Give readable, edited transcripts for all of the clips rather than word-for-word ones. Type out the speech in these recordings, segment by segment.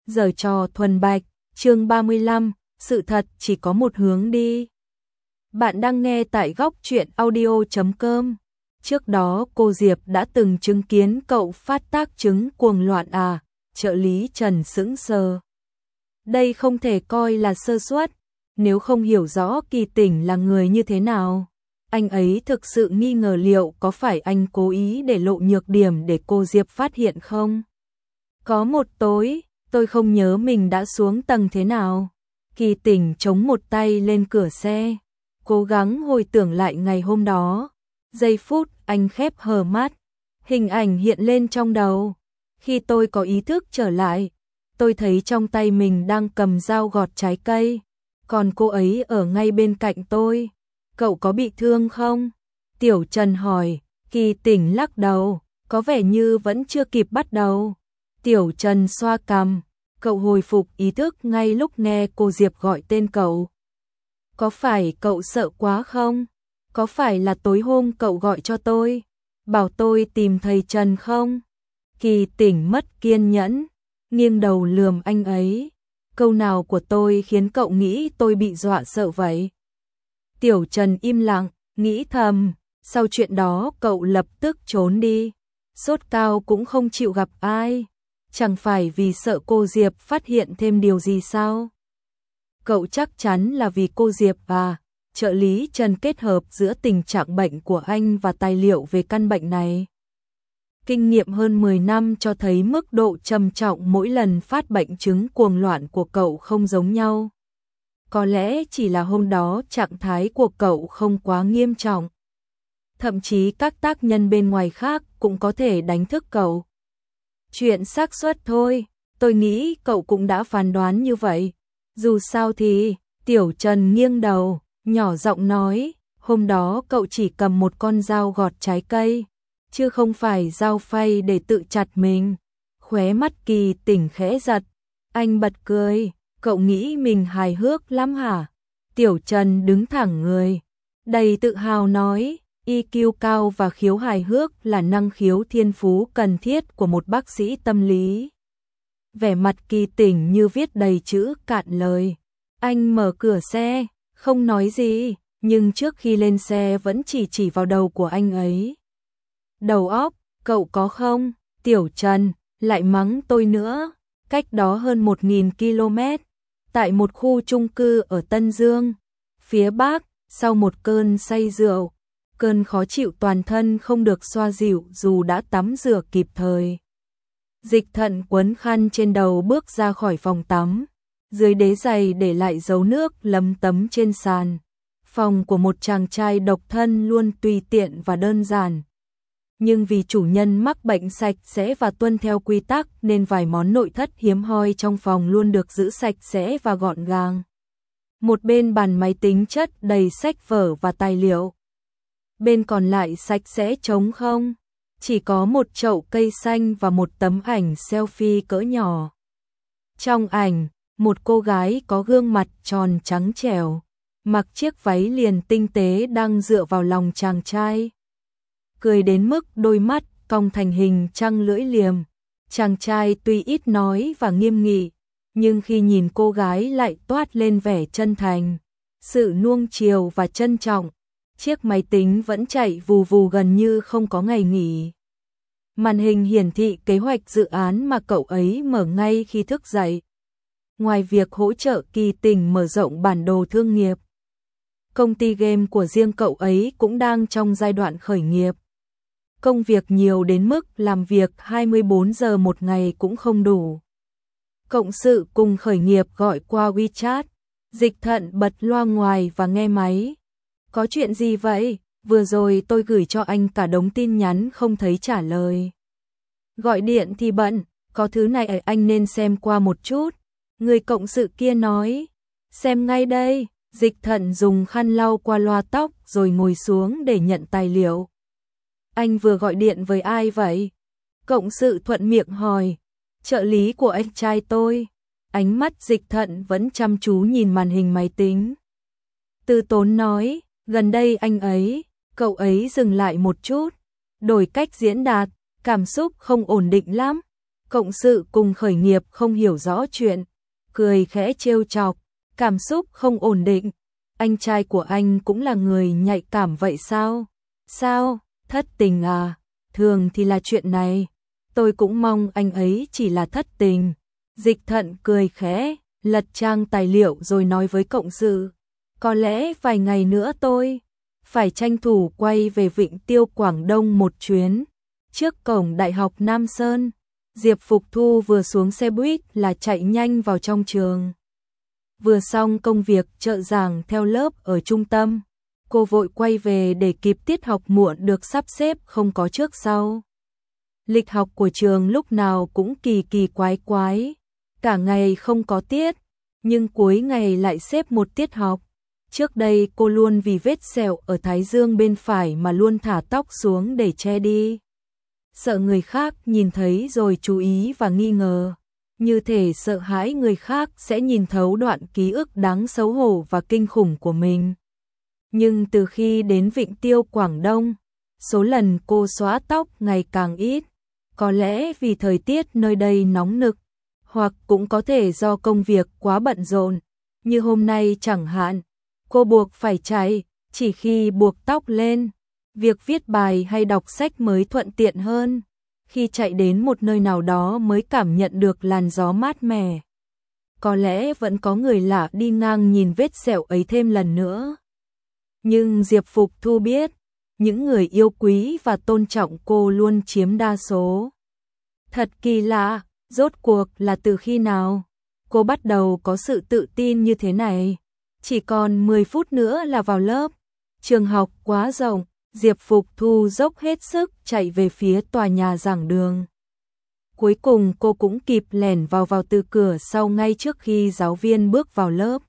Giở trò thuần bạch, chương 35, sự thật chỉ có một hướng đi. Bạn đang nghe tại góc truyện audio.com. Trước đó cô Diệp đã từng chứng kiến cậu phát tác chứng cuồng loạn à, trợ lý Trần sững sờ. Đây không thể coi là sơ suất, nếu không hiểu rõ Kỳ Tỉnh là người như thế nào. Anh ấy thực sự nghi ngờ liệu có phải anh cố ý để lộ nhược điểm để cô Diệp phát hiện không? Có một tối, tôi không nhớ mình đã xuống tầng thế nào. Kỳ Tỉnh chống một tay lên cửa xe, cố gắng hồi tưởng lại ngày hôm đó. Giây phút anh khép hờ mắt, hình ảnh hiện lên trong đầu. Khi tôi có ý thức trở lại, tôi thấy trong tay mình đang cầm dao gọt trái cây, còn cô ấy ở ngay bên cạnh tôi. Cậu có bị thương không? Tiểu Trần hỏi. Kỳ Tỉnh lắc đầu, có vẻ như vẫn chưa kịp bắt đầu. Tiểu Trần xoa cằm, cậu hồi phục ý thức ngay lúc nghe cô Diệp gọi tên cậu. Có phải cậu sợ quá không? Có phải là tối hôm cậu gọi cho tôi, bảo tôi tìm thầy Trần không? Kỳ Tỉnh mất kiên nhẫn, nghiêng đầu lườm anh ấy. Câu nào của tôi khiến cậu nghĩ tôi bị dọa sợ vậy? Tiểu Trần im lặng, nghĩ thầm, sau chuyện đó cậu lập tức trốn đi. Sốt cao cũng không chịu gặp ai. Chẳng phải vì sợ cô Diệp phát hiện thêm điều gì sao? Cậu chắc chắn là vì cô Diệp à? Trợ lý Trần kết hợp giữa tình trạng bệnh của anh và tài liệu về căn bệnh này. Kinh nghiệm hơn 10 năm cho thấy mức độ trầm trọng mỗi lần phát bệnh chứng cuồng loạn của cậu không giống nhau. Có lẽ chỉ là hôm đó trạng thái của cậu không quá nghiêm trọng. Thậm chí các tác nhân bên ngoài khác cũng có thể đánh thức cậu. Chuyện xác suất thôi, tôi nghĩ cậu cũng đã phán đoán như vậy. Dù sao thì, Tiểu Trần nghiêng đầu, nhỏ giọng nói, hôm đó cậu chỉ cầm một con dao gọt trái cây, chứ không phải dao phay để tự chặt mình. Khóe mắt Kỳ Tỉnh khẽ giật, anh bật cười, cậu nghĩ mình hài hước lắm hả? Tiểu Trần đứng thẳng người, đầy tự hào nói, EQ cao và khiếu hài hước là năng khiếu thiên phú cần thiết của một bác sĩ tâm lý. Vẻ mặt Kỳ Tỉnh như viết đầy chữ cạn lời. Anh mở cửa xe, không nói gì, nhưng trước khi lên xe vẫn chỉ vào đầu của anh ấy. Đầu óc, cậu có không? Tiểu Trần, lại mắng tôi nữa. Cách đó hơn 1.000 km, tại một khu chung cư ở Tân Dương, phía Bắc, sau một cơn say rượu, cơn khó chịu toàn thân không được xoa dịu dù đã tắm rửa kịp thời. Dịch Thận quấn khăn trên đầu bước ra khỏi phòng tắm, dưới đế giày để lại dấu nước lấm tấm trên sàn. Phòng của một chàng trai độc thân luôn tùy tiện và đơn giản. Nhưng vì chủ nhân mắc bệnh sạch sẽ và tuân theo quy tắc nên vài món nội thất hiếm hoi trong phòng luôn được giữ sạch sẽ và gọn gàng. Một bên bàn máy tính chất đầy sách vở và tài liệu. Bên còn lại sạch sẽ trống không. Chỉ có một chậu cây xanh và một tấm ảnh selfie cỡ nhỏ. Trong ảnh, một cô gái có gương mặt tròn trắng trẻo, mặc chiếc váy liền tinh tế đang dựa vào lòng chàng trai. Cười đến mức đôi mắt cong thành hình trăng lưỡi liềm. Chàng trai tuy ít nói và nghiêm nghị, nhưng khi nhìn cô gái lại toát lên vẻ chân thành, sự nuông chiều và trân trọng. Chiếc máy tính vẫn chạy vù vù gần như không có ngày nghỉ. Màn hình hiển thị kế hoạch dự án mà cậu ấy mở ngay khi thức dậy. Ngoài việc hỗ trợ Kỳ Tỉnh mở rộng bản đồ thương nghiệp, công ty game của riêng cậu ấy cũng đang trong giai đoạn khởi nghiệp. Công việc nhiều đến mức làm việc 24 giờ một ngày cũng không đủ. Cộng sự cùng khởi nghiệp gọi qua WeChat. Dịch Thận bật loa ngoài và nghe máy. Có chuyện gì vậy? Vừa rồi tôi gửi cho anh cả đống tin nhắn không thấy trả lời. Gọi điện thì bận, có thứ này anh nên xem qua một chút. Người cộng sự kia nói. Xem ngay đây. Dịch Thận dùng khăn lau qua loa tóc rồi ngồi xuống để nhận tài liệu. Anh vừa gọi điện với ai vậy? Cộng sự thuận miệng hỏi. Trợ lý của anh trai tôi. Ánh mắt Dịch Thận vẫn chăm chú nhìn màn hình máy tính. Từ Tốn nói, gần đây anh ấy, cậu ấy dừng lại một chút, đổi cách diễn đạt, cảm xúc không ổn định lắm. Cộng sự cùng khởi nghiệp không hiểu rõ chuyện, cười khẽ trêu chọc, cảm xúc không ổn định. Anh trai của anh cũng là người nhạy cảm vậy sao? Sao, thất tình à? Thường thì là chuyện này. Tôi cũng mong anh ấy chỉ là thất tình. Dịch Thận cười khẽ, lật trang tài liệu rồi nói với cộng sự. Có lẽ vài ngày nữa tôi phải tranh thủ quay về Vịnh Tiêu Quảng Đông một chuyến. Trước cổng Đại học Nam Sơn, Diệp Phục Thu vừa xuống xe buýt là chạy nhanh vào trong trường. Vừa xong công việc trợ giảng theo lớp ở trung tâm, cô vội quay về để kịp tiết học muộn được sắp xếp không có trước sau. Lịch học của trường lúc nào cũng kỳ kỳ quái quái, cả ngày không có tiết, nhưng cuối ngày lại xếp một tiết học. Trước đây cô luôn vì vết sẹo ở thái dương bên phải mà luôn thả tóc xuống để che đi. Sợ người khác nhìn thấy rồi chú ý và nghi ngờ, như thể sợ hãi người khác sẽ nhìn thấu đoạn ký ức đáng xấu hổ và kinh khủng của mình. Nhưng từ khi đến Vịnh Tiêu Quảng Đông, số lần cô xóa tóc ngày càng ít, có lẽ vì thời tiết nơi đây nóng nực, hoặc cũng có thể do công việc quá bận rộn, như hôm nay chẳng hạn, cô buộc phải chạy, chỉ khi buộc tóc lên, việc viết bài hay đọc sách mới thuận tiện hơn. Khi chạy đến một nơi nào đó mới cảm nhận được làn gió mát mẻ. Có lẽ vẫn có người lạ đi ngang nhìn vết sẹo ấy thêm lần nữa. Nhưng Diệp Phục Thu biết, những người yêu quý và tôn trọng cô luôn chiếm đa số. Thật kỳ lạ, rốt cuộc là từ khi nào cô bắt đầu có sự tự tin như thế này? Chỉ còn 10 phút nữa là vào lớp. Trường học quá rộng, Diệp Phục Thu dốc hết sức chạy về phía tòa nhà giảng đường. Cuối cùng cô cũng kịp lẻn vào từ cửa sau ngay trước khi giáo viên bước vào lớp.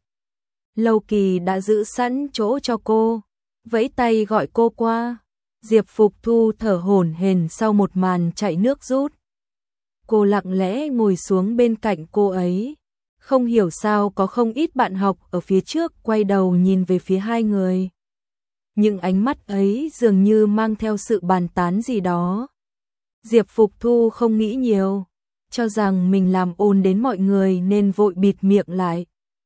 Lâu Kỳ đã giữ sẵn chỗ cho cô, vẫy tay gọi cô qua. Diệp Phục Thu thở hổn hển sau một màn chạy nước rút. Cô lặng lẽ ngồi xuống bên cạnh cô ấy. Không hiểu sao có không ít bạn học ở phía trước quay đầu nhìn về phía hai người. Nhưng ánh mắt ấy dường như mang theo sự bàn tán gì đó. Diệp Phục Thu không nghĩ nhiều, cho rằng mình làm ồn đến mọi người nên vội bịt miệng lại.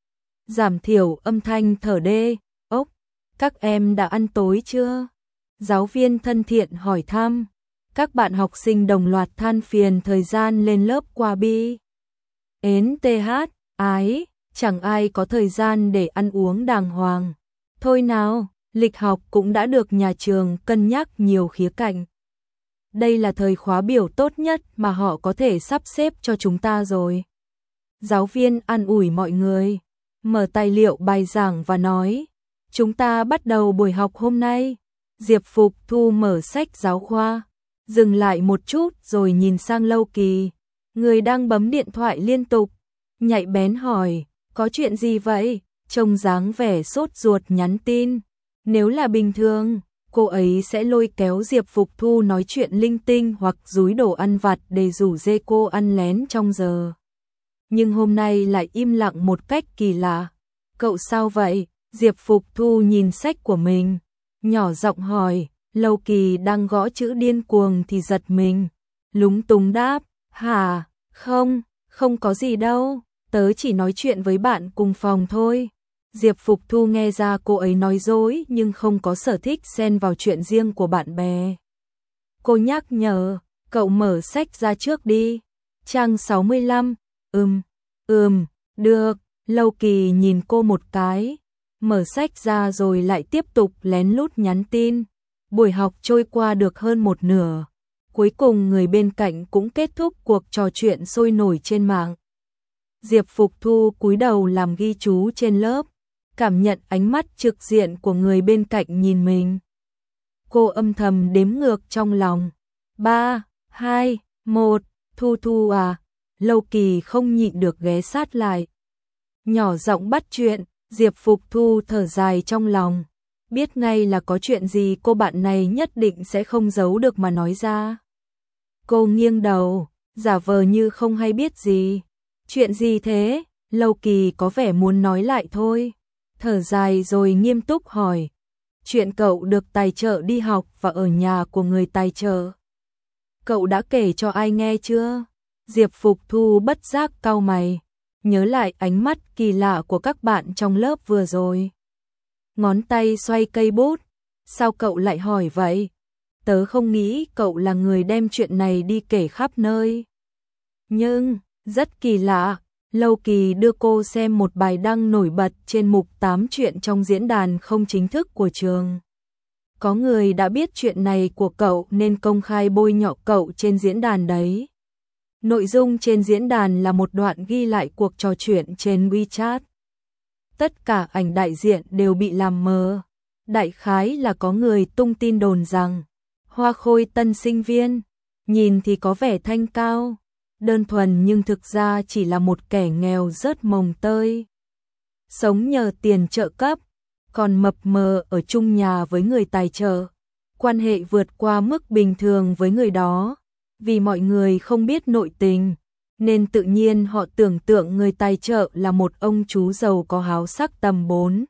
Giảm thiểu âm thanh thở đê. Ốc, các em đã ăn tối chưa? Giáo viên thân thiện hỏi thăm. Các bạn học sinh đồng loạt than phiền thời gian lên lớp qua bi. Ến TH, ái, chẳng ai có thời gian để ăn uống đàng hoàng. Thôi nào, lịch học cũng đã được nhà trường cân nhắc nhiều khía cạnh. Đây là thời khóa biểu tốt nhất mà họ có thể sắp xếp cho chúng ta rồi. Giáo viên an ủi mọi người, mở tài liệu bài giảng và nói, chúng ta bắt đầu buổi học hôm nay. Diệp Phục Thu mở sách giáo khoa, dừng lại một chút rồi nhìn sang Lâu Kỳ, người đang bấm điện thoại liên tục, nhạy bén hỏi, có chuyện gì vậy? Trông dáng vẻ sốt ruột nhắn tin. Nếu là bình thường, cô ấy sẽ lôi kéo Diệp Phục Thu nói chuyện linh tinh hoặc dúi đồ ăn vặt để rủ dê cô ăn lén trong giờ. Nhưng hôm nay lại im lặng một cách kỳ lạ. Cậu sao vậy? Diệp Phục Thu nhìn sách của mình, nhỏ giọng hỏi. Lâu Kỳ đang gõ chữ điên cuồng thì giật mình, lúng túng đáp, hả? Không có gì đâu, tớ chỉ nói chuyện với bạn cùng phòng thôi. Diệp Phục Thu nghe ra cô ấy nói dối nhưng không có sở thích xen vào chuyện riêng của bạn bè. Cô nhắc nhở, cậu mở sách ra trước đi. Trang 65, được. Lâu Kỳ nhìn cô một cái, mở sách ra rồi lại tiếp tục lén lút nhắn tin. Buổi học trôi qua được hơn một nửa. Cuối cùng người bên cạnh cũng kết thúc cuộc trò chuyện sôi nổi trên mạng. Diệp Phục Thu cúi đầu làm ghi chú trên lớp, cảm nhận ánh mắt trực diện của người bên cạnh nhìn mình. Cô âm thầm đếm ngược trong lòng. 3, 2, 1, Thu Thu à. Lâu Kỳ không nhịn được ghé sát lại, nhỏ giọng bắt chuyện. Diệp Phục Thu thở dài trong lòng, biết ngay là có chuyện gì cô bạn này nhất định sẽ không giấu được mà nói ra. Cô nghiêng đầu, giả vờ như không hay biết gì. Chuyện gì thế? Lâu Kỳ có vẻ muốn nói lại thôi, thở dài rồi nghiêm túc hỏi. Chuyện cậu được tài trợ đi học và ở nhà của người tài trợ. Cậu đã kể cho ai nghe chưa? Diệp Phục Thu bất giác cau mày, nhớ lại ánh mắt kỳ lạ của các bạn trong lớp vừa rồi. Ngón tay xoay cây bút, sao cậu lại hỏi vậy? Tớ không nghĩ cậu là người đem chuyện này đi kể khắp nơi. Nhưng, rất kỳ lạ, Lâu Kỳ đưa cô xem một bài đăng nổi bật trên mục 8 chuyện trong diễn đàn không chính thức của trường. Có người đã biết chuyện này của cậu nên công khai bôi nhọ cậu trên diễn đàn đấy. Nội dung trên diễn đàn là một đoạn ghi lại cuộc trò chuyện trên WeChat. Tất cả ảnh đại diện đều bị làm mờ. Đại khái là có người tung tin đồn rằng Hoa Khôi tân sinh viên, nhìn thì có vẻ thanh cao, đơn thuần nhưng thực ra chỉ là một kẻ nghèo rớt mồng tơi. Sống nhờ tiền trợ cấp, còn mập mờ ở chung nhà với người tài trợ. Quan hệ vượt qua mức bình thường với người đó. Vì mọi người không biết nội tình, nên tự nhiên họ tưởng tượng người tài trợ là một ông chú giàu có háo sắc tầm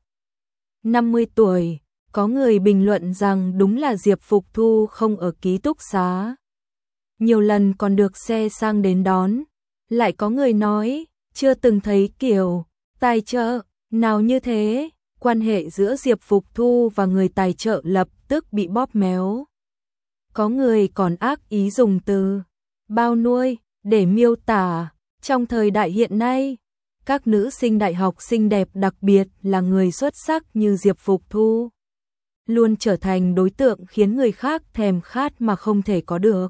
40-50 tuổi. Có người bình luận rằng đúng là Diệp Phục Thu không ở ký túc xá. Nhiều lần còn được xe sang đến đón. Lại có người nói, chưa từng thấy kiểu tài trợ nào như thế. Quan hệ giữa Diệp Phục Thu và người tài trợ lập tức bị bóp méo. Có người còn ác ý dùng từ bao nuôi để miêu tả. Trong thời đại hiện nay, các nữ sinh đại học xinh đẹp, đặc biệt là người xuất sắc như Diệp Phục Thu, luôn trở thành đối tượng khiến người khác thèm khát mà không thể có được,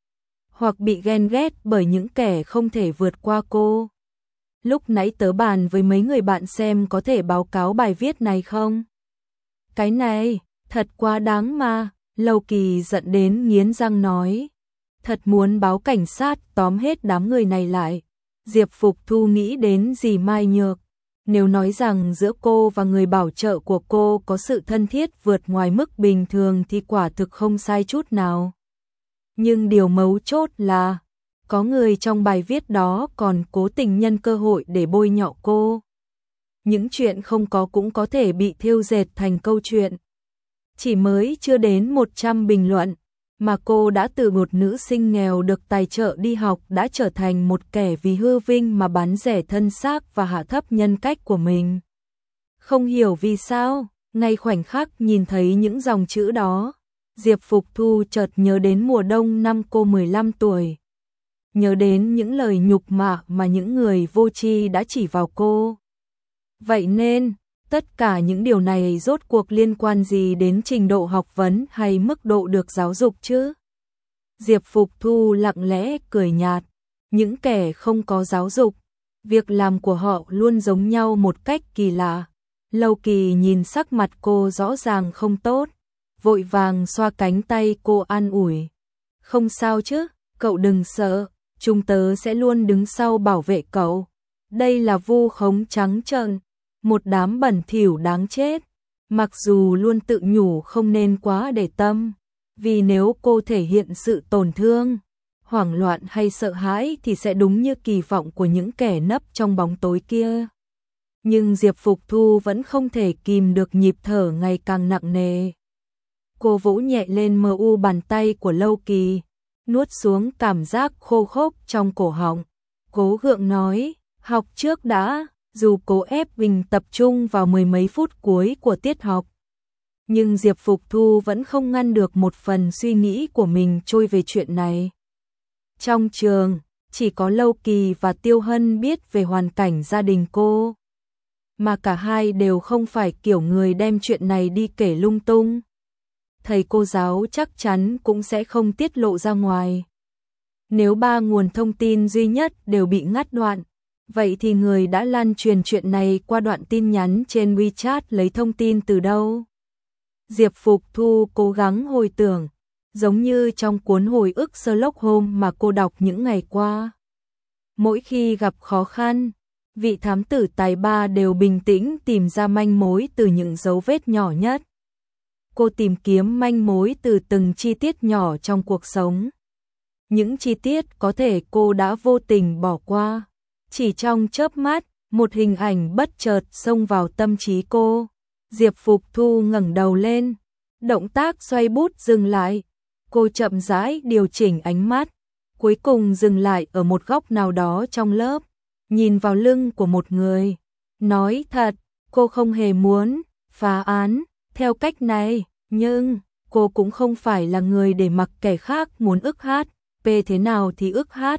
hoặc bị ghen ghét bởi những kẻ không thể vượt qua cô. Lúc nãy tớ bàn với mấy người bạn xem có thể báo cáo bài viết này không? Cái này, thật quá đáng mà. Lâu Kỳ giận đến nghiến răng nói. Thật muốn báo cảnh sát tóm hết đám người này lại. Diệp Phục Thu nghĩ đến dì Mai Nhược. Nếu nói rằng giữa cô và người bảo trợ của cô có sự thân thiết vượt ngoài mức bình thường thì quả thực không sai chút nào. Nhưng điều mấu chốt là có người trong bài viết đó còn cố tình nhân cơ hội để bôi nhọ cô. Những chuyện không có cũng có thể bị thêu dệt thành câu chuyện. Chỉ mới chưa đến 100 bình luận, mà cô đã từ một nữ sinh nghèo được tài trợ đi học đã trở thành một kẻ vì hư vinh mà bán rẻ thân xác và hạ thấp nhân cách của mình. Không hiểu vì sao, ngay khoảnh khắc nhìn thấy những dòng chữ đó, Diệp Phục Thu chợt nhớ đến mùa đông năm cô 15 tuổi. Nhớ đến những lời nhục mạ mà những người vô tri đã chỉ vào cô. Vậy nên, tất cả những điều này rốt cuộc liên quan gì đến trình độ học vấn hay mức độ được giáo dục chứ? Diệp Phục Thu lặng lẽ cười nhạt. Những kẻ không có giáo dục, việc làm của họ luôn giống nhau một cách kỳ lạ. Lâu Kỳ nhìn sắc mặt cô rõ ràng không tốt, vội vàng xoa cánh tay cô an ủi. Không sao chứ, cậu đừng sợ, chúng tớ sẽ luôn đứng sau bảo vệ cậu. Đây là vu khống trắng trợn, một đám bẩn thỉu đáng chết. Mặc dù luôn tự nhủ không nên quá để tâm, vì nếu cô thể hiện sự tổn thương, hoảng loạn hay sợ hãi thì sẽ đúng như kỳ vọng của những kẻ nấp trong bóng tối kia. Nhưng Diệp Phục Thu vẫn không thể kìm được nhịp thở ngày càng nặng nề. Cô vỗ nhẹ lên mờ u bàn tay của Lâu Kỳ, nuốt xuống cảm giác khô khốc trong cổ họng. Cố gượng nói, học trước đã, dù cố ép mình tập trung vào mười mấy phút cuối của tiết học. Nhưng Diệp Phục Thu vẫn không ngăn được một phần suy nghĩ của mình trôi về chuyện này. Trong trường, chỉ có Lâu Kỳ và Tiêu Hân biết về hoàn cảnh gia đình cô. Mà cả hai đều không phải kiểu người đem chuyện này đi kể lung tung. Thầy cô giáo chắc chắn cũng sẽ không tiết lộ ra ngoài. Nếu ba nguồn thông tin duy nhất đều bị ngắt đoạn, vậy thì người đã lan truyền chuyện này qua đoạn tin nhắn trên WeChat lấy thông tin từ đâu? Diệp Phục Thu cố gắng hồi tưởng, giống như trong cuốn hồi ức Sherlock Holmes mà cô đọc những ngày qua. Mỗi khi gặp khó khăn, vị thám tử tài ba đều bình tĩnh tìm ra manh mối từ những dấu vết nhỏ nhất. Cô tìm kiếm manh mối từ từng chi tiết nhỏ trong cuộc sống. Những chi tiết có thể cô đã vô tình bỏ qua. Chỉ trong chớp mắt, một hình ảnh bất chợt xông vào tâm trí cô. Diệp Phục Thu ngẩng đầu lên, động tác xoay bút dừng lại. Cô chậm rãi điều chỉnh ánh mắt, cuối cùng dừng lại ở một góc nào đó trong lớp, nhìn vào lưng của một người. Nói thật, cô không hề muốn phá án theo cách này, nhưng cô cũng không phải là người để mặc kẻ khác muốn ức hát, thế nào thì ức hát,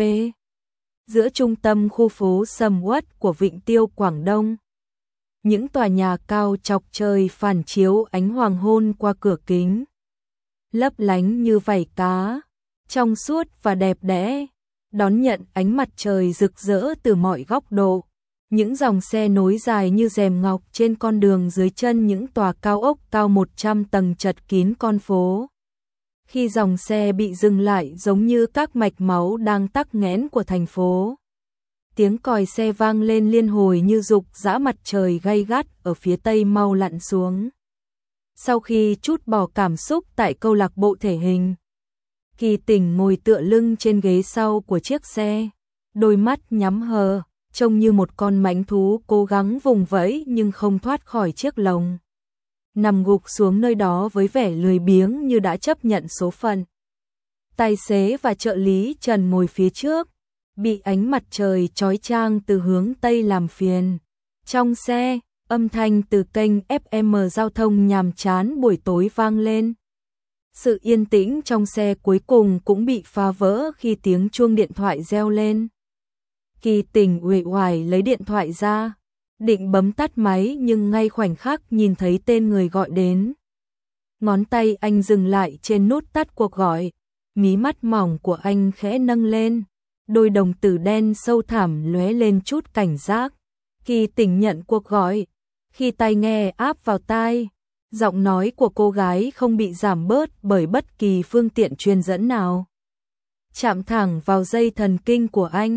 Giữa trung tâm khu phố sầm uất của Vịnh Tiêu Quảng Đông, những tòa nhà cao chọc trời phản chiếu ánh hoàng hôn qua cửa kính, lấp lánh như vảy cá, trong suốt và đẹp đẽ, đón nhận ánh mặt trời rực rỡ từ mọi góc độ. Những dòng xe nối dài như rèm ngọc trên con đường dưới chân những tòa cao ốc cao 100 tầng chật kín con phố. Khi dòng xe bị dừng lại giống như các mạch máu đang tắc nghẽn của thành phố. Tiếng còi xe vang lên liên hồi như dục dã mặt trời gay gắt ở phía tây mau lặn xuống. Sau khi trút bỏ cảm xúc tại câu lạc bộ thể hình, Kỳ Tỉnh ngồi tựa lưng trên ghế sau của chiếc xe, đôi mắt nhắm hờ, trông như một con mãnh thú cố gắng vùng vẫy nhưng không thoát khỏi chiếc lồng. Nằm gục xuống nơi đó với vẻ lười biếng như đã chấp nhận số phận. Tài xế và trợ lý Trần ngồi phía trước, bị ánh mặt trời chói chang từ hướng Tây làm phiền. Trong xe, âm thanh từ kênh FM giao thông nhàm chán buổi tối vang lên. Sự yên tĩnh trong xe cuối cùng cũng bị phá vỡ khi tiếng chuông điện thoại reo lên. Kỳ Tỉnh uể oải lấy điện thoại ra, định bấm tắt máy nhưng ngay khoảnh khắc nhìn thấy tên người gọi đến. Ngón tay anh dừng lại trên nút tắt cuộc gọi, mí mắt mỏng của anh khẽ nâng lên, đôi đồng tử đen sâu thẳm lóe lên chút cảnh giác. Kỳ Tỉnh nhận cuộc gọi, khi tai nghe áp vào tai, giọng nói của cô gái không bị giảm bớt bởi bất kỳ phương tiện truyền dẫn nào. Chạm thẳng vào dây thần kinh của anh.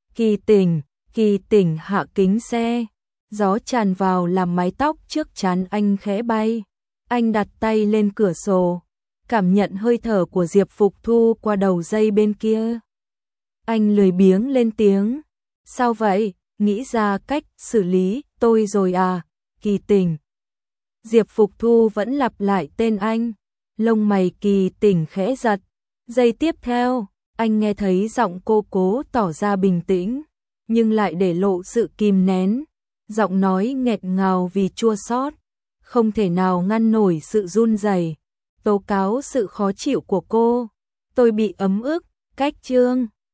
Kỳ Tỉnh hạ kính xe, gió tràn vào làm mái tóc trước trán anh khẽ bay. Anh đặt tay lên cửa sổ, cảm nhận hơi thở của Diệp Phục Thu qua đầu dây bên kia. Anh lười biếng lên tiếng, sao vậy, nghĩ ra cách xử lý tôi rồi à, Kỳ Tỉnh. Diệp Phục Thu vẫn lặp lại tên anh, lông mày Kỳ Tỉnh khẽ giật. Giây tiếp theo, anh nghe thấy giọng cô cố tỏ ra bình tĩnh, nhưng lại để lộ sự kìm nén. Giọng nói nghẹt ngào vì chua xót, không thể nào ngăn nổi sự run rẩy, tố cáo sự khó chịu của cô. Tôi bị ấm ức, cách chương.